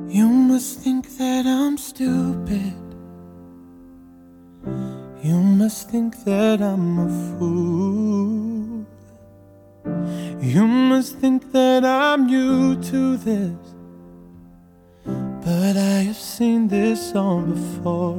You must think that I'm stupid. You must think that I'm a fool. You must think that I'm new to this, but I have seen this song before.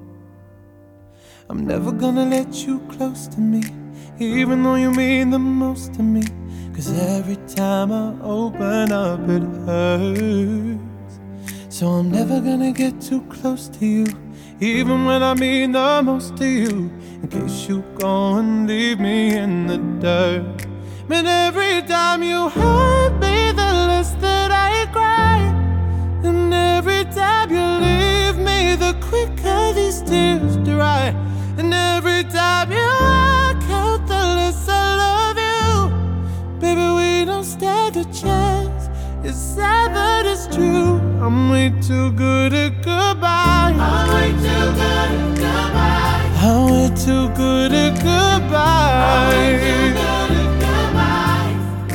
I'm never gonna let you close to me, even though you mean the most to me. 'Cause every time I open up it hurts. So I'm never gonna get too close to you, even when I mean the most to you, in case you go and leave me in the dirt. But every time you hurt me, the less that I cry. And every time you leave me, the quicker these tears dry. And every time you walk out, the less I love you. Baby, we don't stand a chance. It's sad but it's true. I'm way too good at goodbye. I'm way too good at goodbye. I'm way too good at goodbye. I'm way too good at goodbye.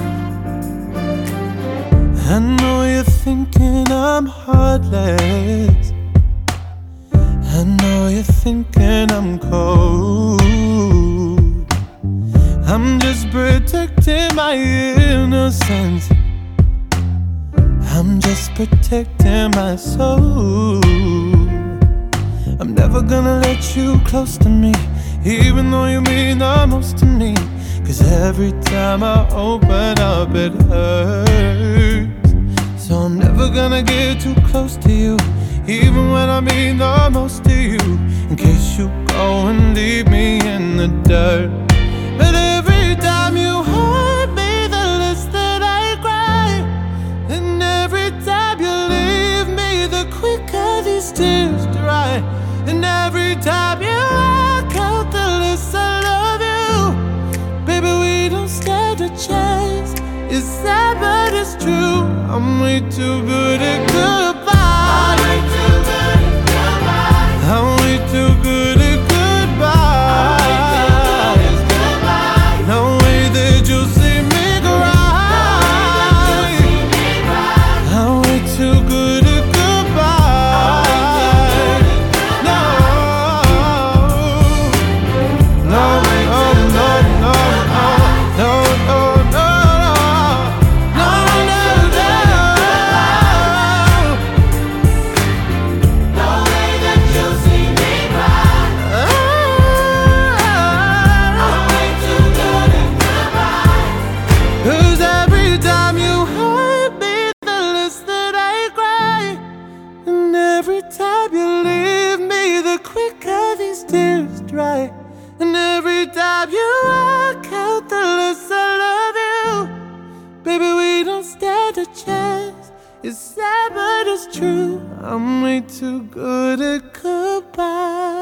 I know you're thinking I'm heartless. I know you're thinking I'm cold. I'm just protecting my innocence. I'm just protecting my soul. I'm never gonna let you close to me, even though you mean the most to me. 'Cause every time I open up it hurts. So I'm never gonna get too close to you, even when I mean the most to you, in case you go and leave me in the dirt. But every time you hurt me, the less that I cry. And every time you leave me, the quicker these tears dry. And every time you walk out, the less I love you. Baby, we don't stand a chance. It's sad but it's true. I'm way too good at goodbye. I'm way too good at goodbye. I'm way too good at goodbye. No way that you'll see me cry. I'm way too good at goodbye. No, no, no, no, no, no, no, no, no, no, no. No way that you'll see me cry. I'm way too good at goodbye. 'Cause every time you hurt me, the less that I cry. And every time you leave me, the quicker these tears dry. And every time you walk out, the less I love you. Baby, we don't stand a chance. It's sad but it's true. I'm way too good at goodbye.